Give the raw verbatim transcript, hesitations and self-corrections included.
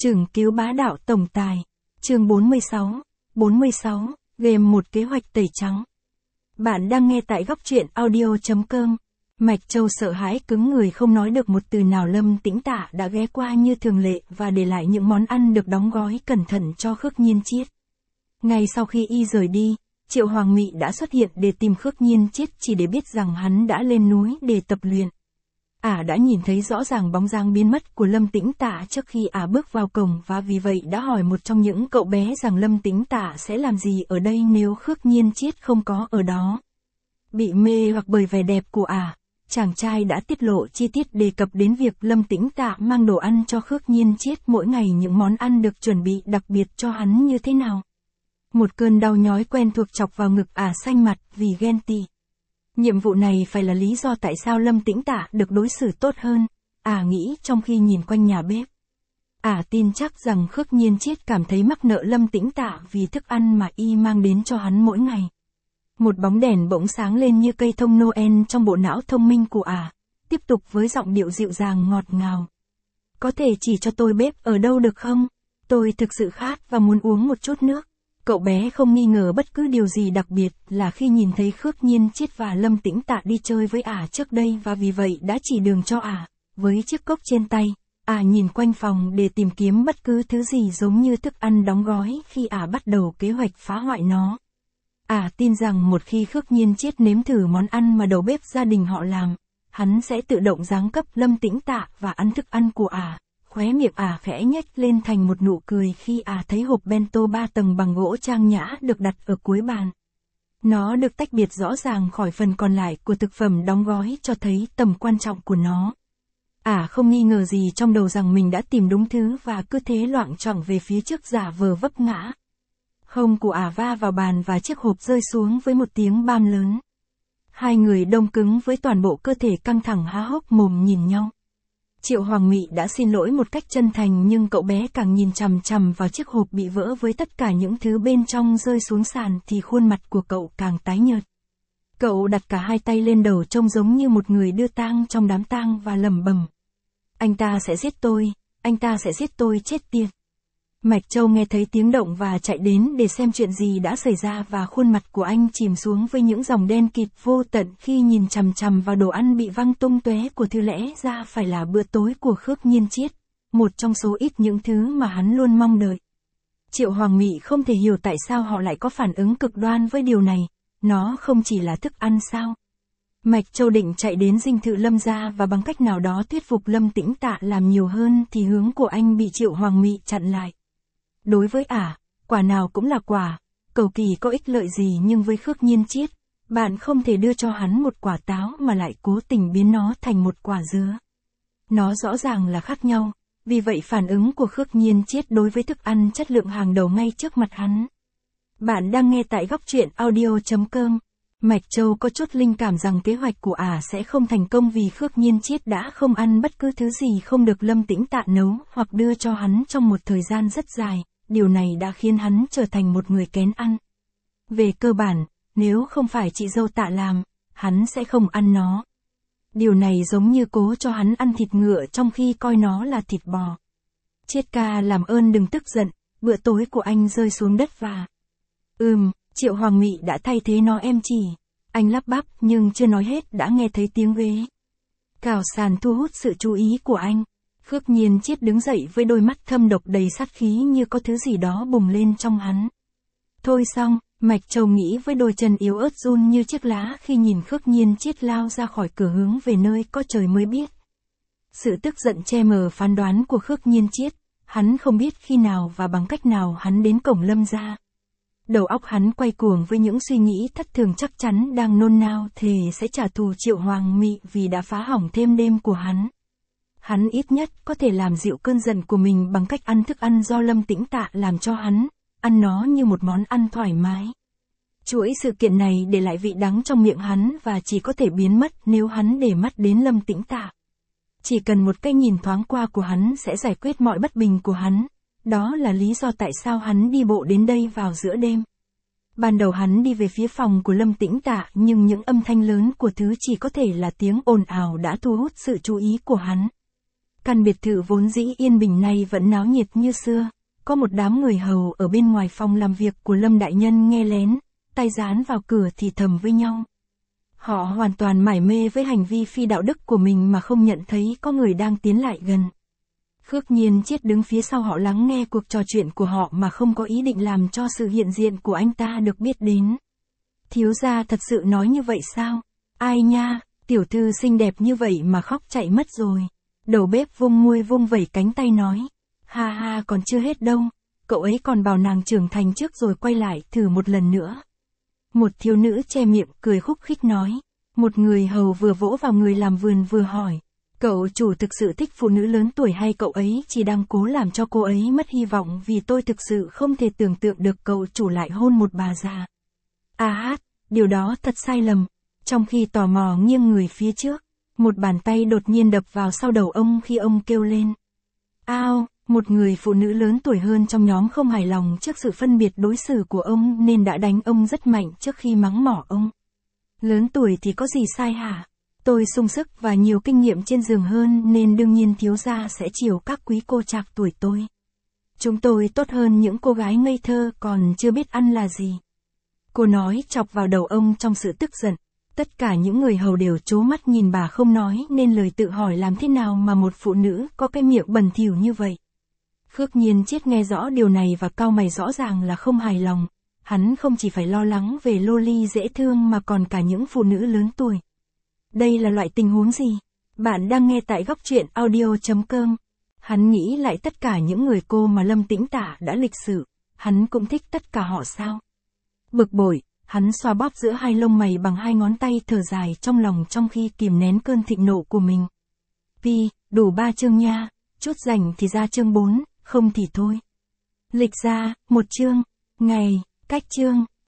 Chừng cứu bá đạo tổng tài. Chương bốn mươi sáu. bốn mươi sáu. Game một kế hoạch tẩy trắng. Bạn đang nghe tại góc truyện audio chấm com. Mạch Châu sợ hãi cứng người không nói được một từ nào. Lâm Tĩnh Tạ đã ghé qua như thường lệ và để lại những món ăn được đóng gói cẩn thận cho Khước Nhiên Chiết. Ngay sau khi y rời đi, Triệu Hoàng Mị đã xuất hiện để tìm Khước Nhiên Chiết chỉ để biết rằng hắn đã lên núi để tập luyện. Ả à đã nhìn thấy rõ ràng bóng dáng biến mất của Lâm Tĩnh Tạ trước khi Ả à bước vào cổng và vì vậy đã hỏi một trong những cậu bé rằng Lâm Tĩnh Tạ sẽ làm gì ở đây nếu Khước Nhiên Chiết không có ở đó. Bị mê hoặc bởi vẻ đẹp của Ả, à, chàng trai đã tiết lộ chi tiết đề cập đến việc Lâm Tĩnh Tạ mang đồ ăn cho Khước Nhiên Chiết mỗi ngày, những món ăn được chuẩn bị đặc biệt cho hắn như thế nào. Một cơn đau nhói quen thuộc chọc vào ngực Ả à xanh mặt vì ghen tị. Nhiệm vụ này phải là lý do tại sao Lâm Tĩnh Tạ được đối xử tốt hơn, Ả à nghĩ trong khi nhìn quanh nhà bếp. Ả à tin chắc rằng Khước Nhiên Chiết cảm thấy mắc nợ Lâm Tĩnh Tạ vì thức ăn mà y mang đến cho hắn mỗi ngày. Một bóng đèn bỗng sáng lên như cây thông Noel trong bộ não thông minh của Ả, à, tiếp tục với giọng điệu dịu dàng ngọt ngào. Có thể chỉ cho tôi bếp ở đâu được không? Tôi thực sự khát và muốn uống một chút nước. Cậu bé không nghi ngờ bất cứ điều gì đặc biệt là khi nhìn thấy Khước Nhiên Chiết và Lâm Tĩnh Tạ đi chơi với Ả trước đây và vì vậy đã chỉ đường cho Ả. Với chiếc cốc trên tay, Ả nhìn quanh phòng để tìm kiếm bất cứ thứ gì giống như thức ăn đóng gói khi Ả bắt đầu kế hoạch phá hoại nó. Ả tin rằng một khi Khước Nhiên Chiết nếm thử món ăn mà đầu bếp gia đình họ làm, hắn sẽ tự động giáng cấp Lâm Tĩnh Tạ và ăn thức ăn của Ả. Khóe miệng Ả khẽ nhếch lên thành một nụ cười khi Ả thấy hộp bento ba tầng bằng gỗ trang nhã được đặt ở cuối bàn. Nó được tách biệt rõ ràng khỏi phần còn lại của thực phẩm đóng gói cho thấy tầm quan trọng của nó. Ả không nghi ngờ gì trong đầu rằng mình đã tìm đúng thứ và cứ thế loạng choạng về phía trước giả vờ vấp ngã. Hông của Ả va vào bàn và chiếc hộp rơi xuống với một tiếng bam lớn. Hai người đông cứng với toàn bộ cơ thể căng thẳng há hốc mồm nhìn nhau. Triệu Hoàng Mị đã xin lỗi một cách chân thành nhưng cậu bé càng nhìn chằm chằm vào chiếc hộp bị vỡ với tất cả những thứ bên trong rơi xuống sàn thì khuôn mặt của cậu càng tái nhợt. Cậu đặt cả hai tay lên đầu trông giống như một người đưa tang trong đám tang và lẩm bẩm. Anh ta sẽ giết tôi, anh ta sẽ giết tôi chết tiệt. Mạch Châu nghe thấy tiếng động và chạy đến để xem chuyện gì đã xảy ra và khuôn mặt của anh chìm xuống với những dòng đen kịt vô tận khi nhìn chằm chằm vào đồ ăn bị văng tung tóe của thứ lẽ ra phải là bữa tối của Khước Nhiên Chiết, một trong số ít những thứ mà hắn luôn mong đợi. Triệu Hoàng Mị không thể hiểu tại sao họ lại có phản ứng cực đoan với điều này, nó không chỉ là thức ăn sao. Mạch Châu định chạy đến dinh thự Lâm gia và bằng cách nào đó thuyết phục Lâm Tĩnh Tạ làm nhiều hơn thì hướng của anh bị Triệu Hoàng Mị chặn lại. Đối với Ả, quả nào cũng là quả, cầu kỳ có ích lợi gì nhưng với Khước Nhiên Chiết, bạn không thể đưa cho hắn một quả táo mà lại cố tình biến nó thành một quả dứa. Nó rõ ràng là khác nhau, vì vậy phản ứng của Khước Nhiên Chiết đối với thức ăn chất lượng hàng đầu ngay trước mặt hắn. Bạn đang nghe tại góc truyện audio chấm com. Mạch Châu có chút linh cảm rằng kế hoạch của Ả sẽ không thành công vì Khước Nhiên Chiết đã không ăn bất cứ thứ gì không được Lâm Tĩnh Tạ nấu hoặc đưa cho hắn trong một thời gian rất dài. Điều này đã khiến hắn trở thành một người kén ăn. Về cơ bản, nếu không phải chị dâu Tạ làm, hắn sẽ không ăn nó. Điều này giống như cố cho hắn ăn thịt ngựa trong khi coi nó là thịt bò. Chiết ca làm ơn đừng tức giận, bữa tối của anh rơi xuống đất và... Ừm, Triệu Hoàng Mị đã thay thế nó em chỉ. Anh lắp bắp nhưng chưa nói hết đã nghe thấy tiếng ghế cào sàn thu hút sự chú ý của anh. Khước Nhiên Chiết đứng dậy với đôi mắt thâm độc đầy sát khí như có thứ gì đó bùng lên trong hắn. Thôi xong, Mạch Châu nghĩ với đôi chân yếu ớt run như chiếc lá khi nhìn Khước Nhiên Chiết lao ra khỏi cửa hướng về nơi có trời mới biết. Sự tức giận che mờ phán đoán của Khước Nhiên Chiết, hắn không biết khi nào và bằng cách nào hắn đến cổng Lâm gia. Đầu óc hắn quay cuồng với những suy nghĩ thất thường, chắc chắn đang nôn nao thề sẽ trả thù Triệu Hoàng Mị vì đã phá hỏng thêm đêm của hắn. Hắn ít nhất có thể làm dịu cơn giận của mình bằng cách ăn thức ăn do Lâm Tĩnh Tạ làm cho hắn, ăn nó như một món ăn thoải mái. Chuỗi sự kiện này để lại vị đắng trong miệng hắn và chỉ có thể biến mất nếu hắn để mắt đến Lâm Tĩnh Tạ. Chỉ cần một cái nhìn thoáng qua của hắn sẽ giải quyết mọi bất bình của hắn. Đó là lý do tại sao hắn đi bộ đến đây vào giữa đêm. Ban đầu hắn đi về phía phòng của Lâm Tĩnh Tạ nhưng những âm thanh lớn của thứ chỉ có thể là tiếng ồn ào đã thu hút sự chú ý của hắn. Căn biệt thự vốn dĩ yên bình này vẫn náo nhiệt như xưa, có một đám người hầu ở bên ngoài phòng làm việc của Lâm đại nhân nghe lén, tay dán vào cửa thì thầm với nhau. Họ hoàn toàn mải mê với hành vi phi đạo đức của mình mà không nhận thấy có người đang tiến lại gần. Khước Nhiên Chiết đứng phía sau họ lắng nghe cuộc trò chuyện của họ mà không có ý định làm cho sự hiện diện của anh ta được biết đến. Thiếu gia thật sự nói như vậy sao? Ai nha, tiểu thư xinh đẹp như vậy mà khóc chạy mất rồi. Đầu bếp vung nguôi vung vẩy cánh tay nói. Ha ha, còn chưa hết đâu, cậu ấy còn bảo nàng trưởng thành trước rồi quay lại thử một lần nữa. Một thiếu nữ che miệng cười khúc khích nói. Một người hầu vừa vỗ vào người làm vườn vừa hỏi. Cậu chủ thực sự thích phụ nữ lớn tuổi hay cậu ấy chỉ đang cố làm cho cô ấy mất hy vọng, vì tôi thực sự không thể tưởng tượng được cậu chủ lại hôn một bà già. À hát, điều đó thật sai lầm. Trong khi tò mò nghiêng người phía trước, một bàn tay đột nhiên đập vào sau đầu ông khi ông kêu lên. Ao, một người phụ nữ lớn tuổi hơn trong nhóm không hài lòng trước sự phân biệt đối xử của ông nên đã đánh ông rất mạnh trước khi mắng mỏ ông. Lớn tuổi thì có gì sai hả? Tôi sung sức và nhiều kinh nghiệm trên giường hơn nên đương nhiên thiếu gia sẽ chiều các quý cô trạc tuổi tôi. Chúng tôi tốt hơn những cô gái ngây thơ còn chưa biết ăn là gì. Cô nói chọc vào đầu ông trong sự tức giận. Tất cả những người hầu đều trố mắt nhìn bà không nói nên lời tự hỏi làm thế nào mà một phụ nữ có cái miệng bẩn thỉu như vậy. Khước Nhiên Chiết nghe rõ điều này và cau mày, rõ ràng là không hài lòng. Hắn không chỉ phải lo lắng về loli dễ thương mà còn cả những phụ nữ lớn tuổi. Đây là loại tình huống gì? Bạn đang nghe tại góc truyện audio chấm com. Hắn nghĩ lại tất cả những người cô mà Lâm Tĩnh Tả đã lịch sự. Hắn cũng thích tất cả họ sao? Bực bội, hắn xoa bóp giữa hai lông mày bằng hai ngón tay, thở dài trong lòng trong khi kìm nén cơn thịnh nộ của mình. Pi, đủ ba chương nha, chút rảnh thì ra chương bốn, không thì thôi. Lịch ra, một chương, ngày, cách chương,